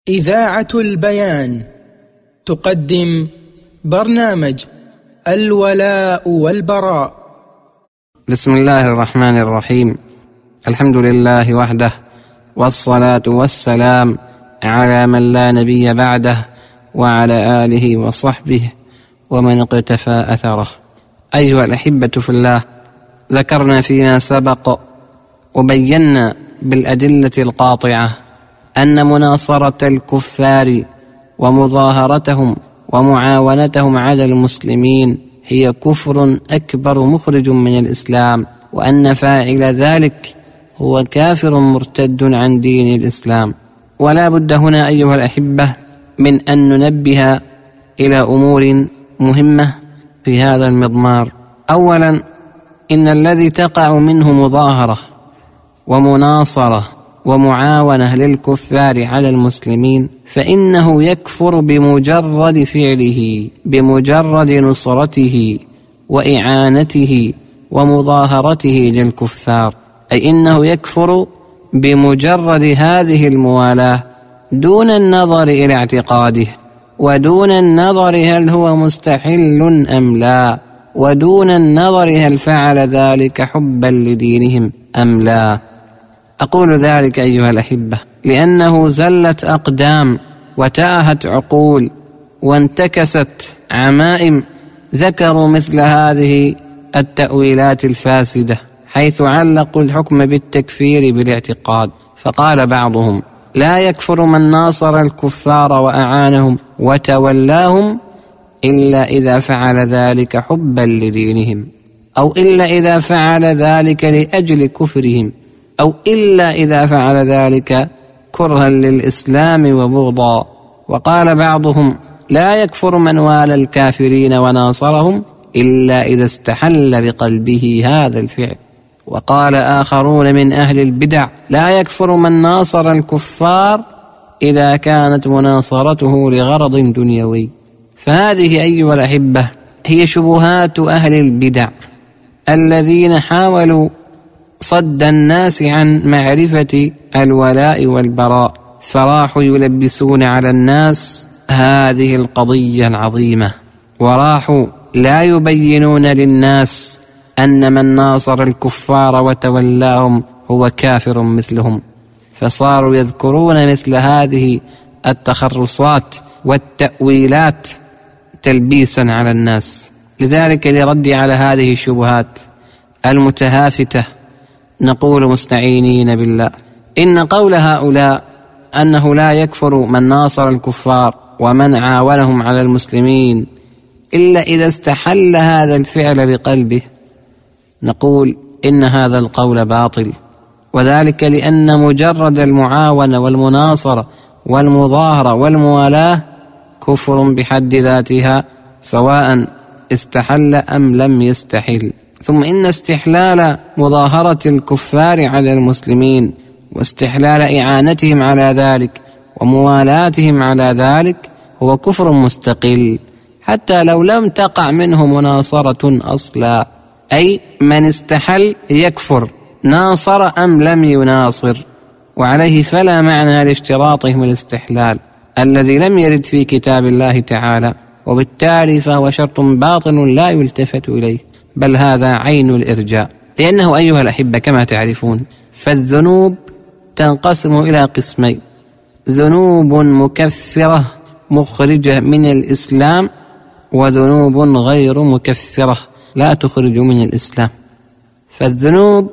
إذاعة البيان تقدم برنامج الولاء والبراء. بسم الله الرحمن الرحيم. الحمد لله وحده، والصلاة والسلام على من لا نبي بعده، وعلى آله وصحبه ومن اقتفى أثره. أيها الأحبة في الله، ذكرنا فيما سبق وبينا بالأدلة القاطعة أن مناصرة الكفار ومظاهرتهم ومعاونتهم على المسلمين هي كفر أكبر مخرج من الإسلام، وأن فاعل ذلك هو كافر مرتد عن دين الإسلام. ولا بد هنا أيها الأحبة من أن ننبه إلى أمور مهمة في هذا المضمار. أولا، إن الذي تقع منه مظاهرة ومناصرة ومعاونة للكفار على المسلمين فإنه يكفر بمجرد فعله، بمجرد نصرته وإعانته ومظاهرته للكفار، أي إنه يكفر بمجرد هذه الموالاة دون النظر إلى اعتقاده، ودون النظر هل هو مستحل أم لا، ودون النظر هل فعل ذلك حبا لدينهم أم لا. أقول ذلك أيها الأحبة لأنه زلت أقدام وتاهت عقول وانتكست عمائم ذكروا مثل هذه التأويلات الفاسدة، حيث علقوا الحكم بالتكفير بالاعتقاد. فقال بعضهم: لا يكفر من ناصر الكفار وأعانهم وتولاهم إلا إذا فعل ذلك حبا لدينهم، أو إلا إذا فعل ذلك لأجل كفرهم، أو إلا إذا فعل ذلك كرها للإسلام وبغضا. وقال بعضهم: لا يكفر من والى الكافرين وناصرهم إلا إذا استحل بقلبه هذا الفعل. وقال آخرون من أهل البدع: لا يكفر من ناصر الكفار إذا كانت مناصرته لغرض دنيوي. فهذه أيها الأحبة هي شبهات أهل البدع الذين حاولوا صد الناس عن معرفة الولاء والبراء، فراحوا يلبسون على الناس هذه القضية العظيمة، وراحوا لا يبينون للناس أن من ناصر الكفار وتولاهم هو كافر مثلهم، فصاروا يذكرون مثل هذه التخرصات والتأويلات تلبيسا على الناس. لذلك لرد على هذه الشبهات المتهافتة نقول مستعينين بالله: إن قول هؤلاء أنه لا يكفر من ناصر الكفار ومن عاونهم على المسلمين إلا إذا استحل هذا الفعل بقلبه، نقول إن هذا القول باطل، وذلك لأن مجرد المعاونة والمناصرة والمظاهرة والموالاة كفر بحد ذاتها، سواء استحل أم لم يستحل. ثم إن استحلال مظاهرة الكفار على المسلمين واستحلال إعانتهم على ذلك وموالاتهم على ذلك هو كفر مستقل، حتى لو لم تقع منه مناصرة أصلا، أي من استحل يكفر ناصر أم لم يناصر، وعليه فلا معنى لاشتراطهم الاستحلال الذي لم يرد في كتاب الله تعالى، وبالتالي فهو شرط باطل لا يلتفت إليه، بل هذا عين الإرجاء. لأنه أيها الأحبة كما تعرفون فالذنوب تنقسم إلى قسمين: ذنوب مكفرة مخرجة من الإسلام، وذنوب غير مكفرة لا تخرج من الإسلام. فالذنوب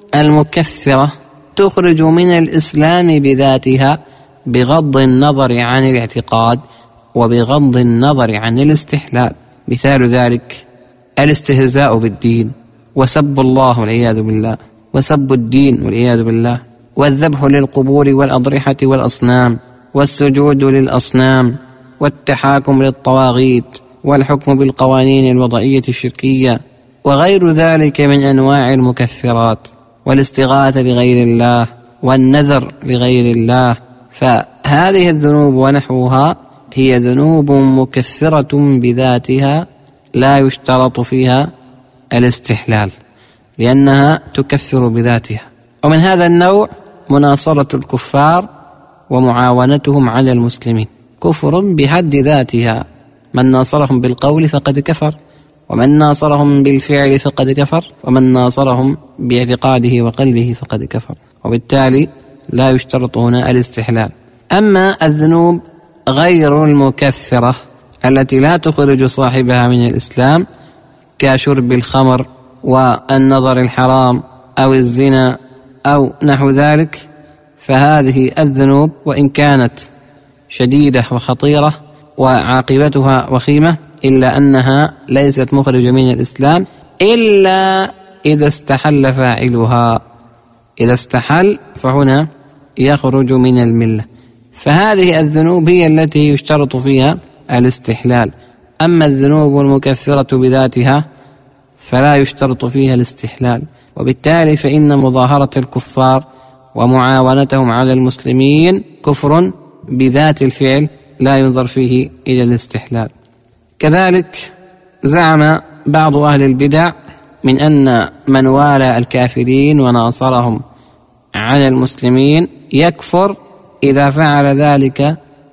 المكفرة تخرج من الإسلام بذاتها بغض النظر عن الاعتقاد وبغض النظر عن الاستحلال. مثال ذلك الاستهزاء بالدين، وسب الله والعياذ بالله، وسب الدين والعياذ بالله، والذبح للقبور والأضرحة والأصنام، والسجود للأصنام، والتحاكم للطواغيت، والحكم بالقوانين الوضعية الشركية، وغير ذلك من أنواع المكفرات، والاستغاثة بغير الله، والنذر لغير الله. فهذه الذنوب ونحوها هي ذنوب مكفرة بذاتها لا يشترط فيها الاستحلال، لأنها تكفر بذاتها. ومن هذا النوع مناصرة الكفار ومعاونتهم على المسلمين كفر بحد ذاتها. من ناصرهم بالقول فقد كفر، ومن ناصرهم بالفعل فقد كفر، ومن ناصرهم باعتقاده وقلبه فقد كفر، وبالتالي لا يشترط هنا الاستحلال. أما الذنوب غير المكفرة التي لا تخرج صاحبها من الإسلام كشرب الخمر والنظر الحرام أو الزنا أو نحو ذلك، فهذه الذنوب وإن كانت شديدة وخطيرة وعاقبتها وخيمة إلا أنها ليست مخرجة من الإسلام إلا إذا استحل فاعلها. إذا استحل فهنا يخرج من الملة، فهذه الذنوب هي التي يشترط فيها الاستحلال. أما الذنوب المكفرة بذاتها فلا يشترط فيها الاستحلال، وبالتالي فإن مظاهرة الكفار ومعاونتهم على المسلمين كفر بذات الفعل لا ينظر فيه إلى الاستحلال. كذلك زعم بعض أهل البدع من أن من والى الكافرين وناصرهم على المسلمين يكفر إذا فعل ذلك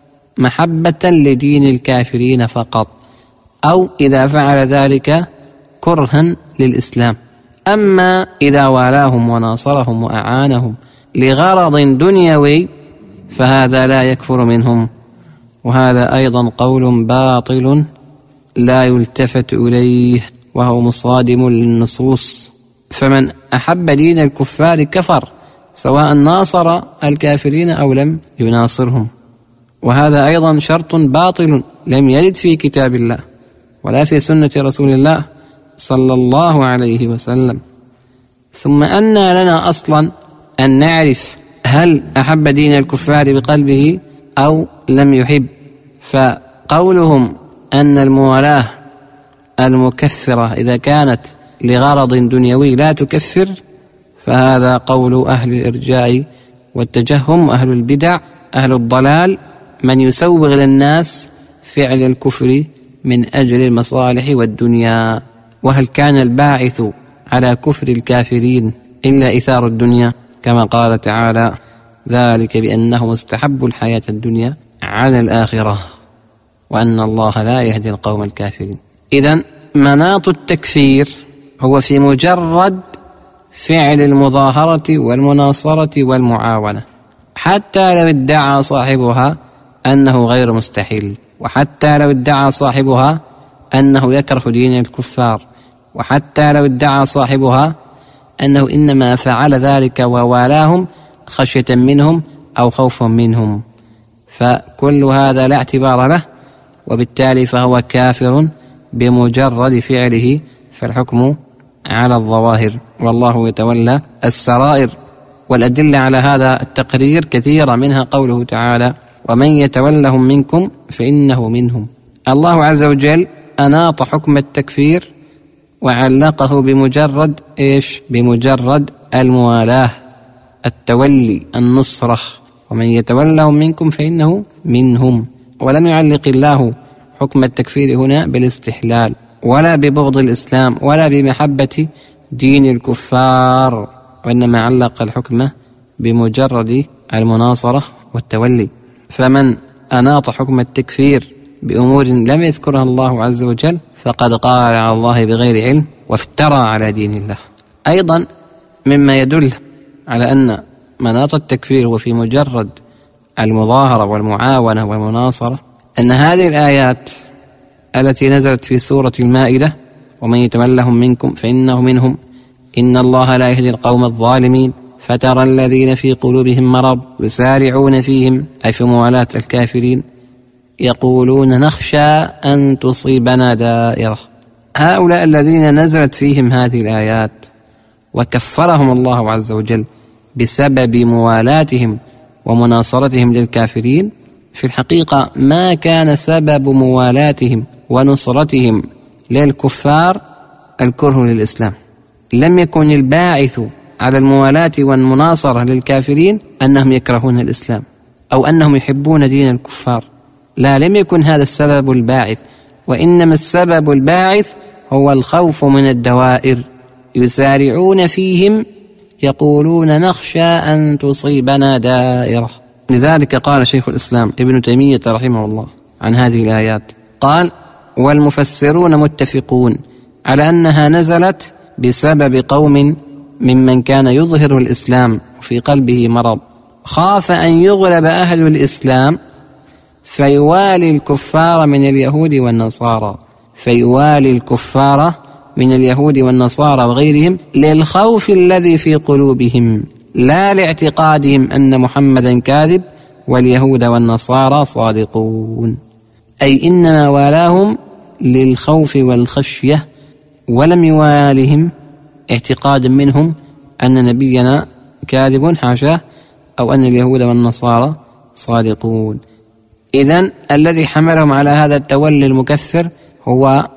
محبة لدين الكافرين فقط، أو إذا فعل ذلك كرها للإسلام. أما إذا والاهم وناصرهم وأعانهم لغرض دنيوي فهذا لا يكفر منهم، وهذا أيضا قول باطل لا يلتفت إليه وهو مصادم للنصوص. فمن أحب دين الكفار كفر سواء ناصر الكافرين أو لم يناصرهم، وهذا أيضا شرط باطل لم يرد في كتاب الله ولا في سنة رسول الله صلى الله عليه وسلم. ثم أن لنا أصلا أن نعرف هل أحب دين الكفار بقلبه أو لم يحب؟ فقولهم أن الموالاة المكفرة إذا كانت لغرض دنيوي لا تكفر فهذا قول أهل الإرجاء والتجهم، أهل البدع، أهل الضلال، من يسوغ للناس فعل الكفر من أجل المصالح والدنيا. وهل كان الباعث على كفر الكافرين إلا إثار الدنيا؟ كما قال تعالى: ذلك بأنهم استحبوا الحياة الدنيا على الآخرة وأن الله لا يهدي القوم الكافرين. إذن مناط التكفير هو في مجرد فعل المظاهرة والمناصرة والمعاونة، حتى لو ادعى صاحبها أنه غير مستحيل، وحتى لو ادعى صاحبها أنه يكره دين الكفار، وحتى لو ادعى صاحبها أنه إنما فعل ذلك ووالاهم خشية منهم أو خوفا منهم، فكل هذا لا اعتبار له، وبالتالي فهو كافر بمجرد فعله، فالحكم على الظواهر والله يتولى السرائر. والأدلة على هذا التقرير كثيرة، منها قوله تعالى: ومن يتولهم منكم فإنه منهم. الله عز وجل أناط حكم التكفير وعلقه بمجرد بمجرد الموالاة، التولي، النصرة، ومن يتولهم منكم فإنه منهم. ولم يعلق الله حكم التكفير هنا بالاستحلال ولا ببغض الإسلام ولا بمحبة دين الكفار، وإنما علق الحكم بمجرد المناصرة والتولي. فمن أناط حكم التكفير بأمور لم يذكرها الله عز وجل فقد قال على الله بغير علم وافترى على دين الله. أيضا مما يدل على أن مناط التكفير هو في مجرد المظاهرة والمعاونة والمناصرة أن هذه الآيات التي نزلت في سورة المائدة: ومن يتولهم منكم فإنه منهم، إن الله لا يهدي القوم الظالمين، فترى الذين في قلوبهم مرض يسارعون فيهم، أي في موالاة الكافرين، يقولون نخشى أن تصيبنا دائرة. هؤلاء الذين نزلت فيهم هذه الآيات وكفرهم الله عز وجل بسبب موالاتهم ومناصرتهم للكافرين، في الحقيقة ما كان سبب موالاتهم ونصرتهم للكفار الكره للإسلام. لم يكن الباعث على الموالاة والمناصرة للكافرين أنهم يكرهون الإسلام أو أنهم يحبون دين الكفار، لا، لم يكن هذا السبب الباعث، وإنما السبب الباعث هو الخوف من الدوائر، يسارعون فيهم يقولون نخشى أن تصيبنا دائرة. لذلك قال شيخ الإسلام ابن تيمية رحمه الله عن هذه الآيات، قال: والمفسرون متفقون على أنها نزلت بسبب قوم ممن كان يظهر الإسلام وفي قلبه مرض، خاف أن يغلب أهل الإسلام فيوالي الكفار من اليهود والنصارى، فيوالي الكفار من اليهود والنصارى وغيرهم للخوف الذي في قلوبهم، لا لاعتقادهم أن محمدا كاذب واليهود والنصارى صادقون. أي إنما والاهم للخوف والخشية، ولم يوالهم اعتقادا منهم أن نبينا كاذب حاشاه، أو أن اليهود والنصارى صادقون. إذن الذي حملهم على هذا التولي المكفر هو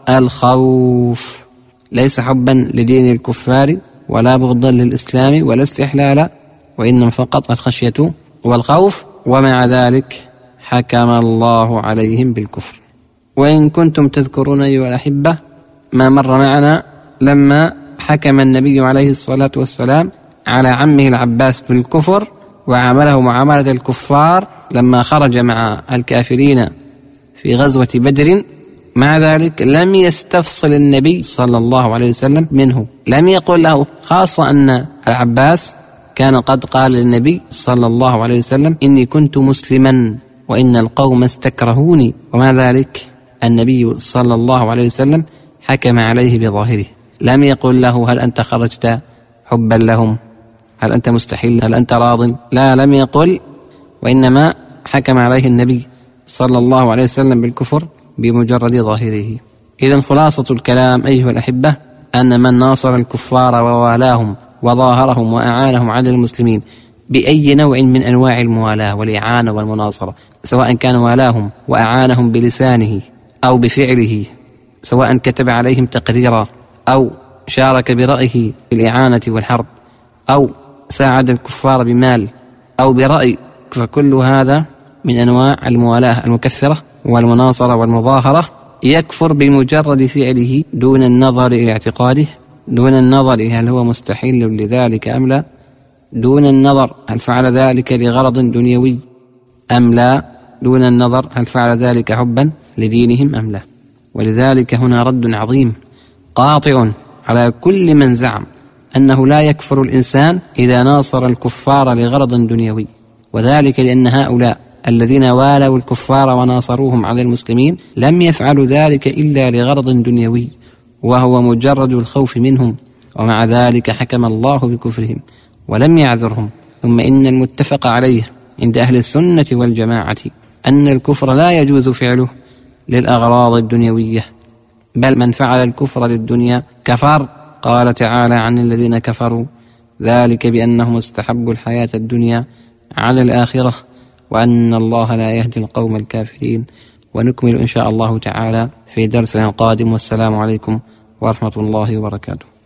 الخوف، ليس حبا لدين الكفار ولا بغضا للإسلام ولا استحلالا، وإنما فقط الخشية والخوف، ومع ذلك حكم الله عليهم بالكفر. وإن كنتم تذكرون أيها الأحبة ما مر معنا لما حكم النبي عليه الصلاة والسلام على عمه العباس بالكفر وعامله معاملة الكفار لما خرج مع الكافرين في غزوة بدر، مع ذلك لم يستفصل النبي صلى الله عليه وسلم منه، لم يقل له، خاصة أن العباس كان قد قال للنبي صلى الله عليه وسلم: إني كنت مسلما وإن القوم استكرهوني، ومع ذلك النبي صلى الله عليه وسلم حكم عليه بظاهره، لم يقل له: هل أنت خرجت حبا لهم؟ هل أنت مستحيل؟ هل أنت راض؟ لا، لم يقل، وإنما حكم عليه النبي صلى الله عليه وسلم بالكفر بمجرد ظاهره. إذن خلاصة الكلام أيها الأحبة أن من ناصر الكفار ووالاهم وظاهرهم وأعانهم على المسلمين بأي نوع من أنواع الموالاة والإعانة والمناصرة، سواء كان والاهم وأعانهم بلسانه أو بفعله، سواء كتب عليهم تقريرا أو شارك برأيه في الإعانة والحرب أو ساعد الكفار بمال أو برأي، فكل هذا من أنواع الموالاة المكفرة والمناصرة والمظاهرة، يكفر بمجرد فعله دون النظر إلى اعتقاده، دون النظر هل هو مستحيل لذلك أم لا، دون النظر هل فعل ذلك لغرض دنيوي أم لا، دون النظر هل فعل ذلك حبا لدينهم أم لا. ولذلك هنا رد عظيم قاطع على كل من زعم أنه لا يكفر الإنسان إذا ناصر الكفار لغرض دنيوي، وذلك لأن هؤلاء الذين والوا الكفار وناصروهم على المسلمين لم يفعلوا ذلك إلا لغرض دنيوي، وهو مجرد الخوف منهم، ومع ذلك حكم الله بكفرهم ولم يعذرهم. ثم إن المتفق عليه عند أهل السنة والجماعة أن الكفر لا يجوز فعله للأغراض الدنيوية، بل من فعل الكفر للدنيا كفر. قال تعالى عن الذين كفروا: ذلك بأنهم استحبوا الحياة الدنيا على الآخرة وأن الله لا يهدي القوم الكافرين. ونكمل إن شاء الله تعالى في درسنا القادم، والسلام عليكم ورحمة الله وبركاته.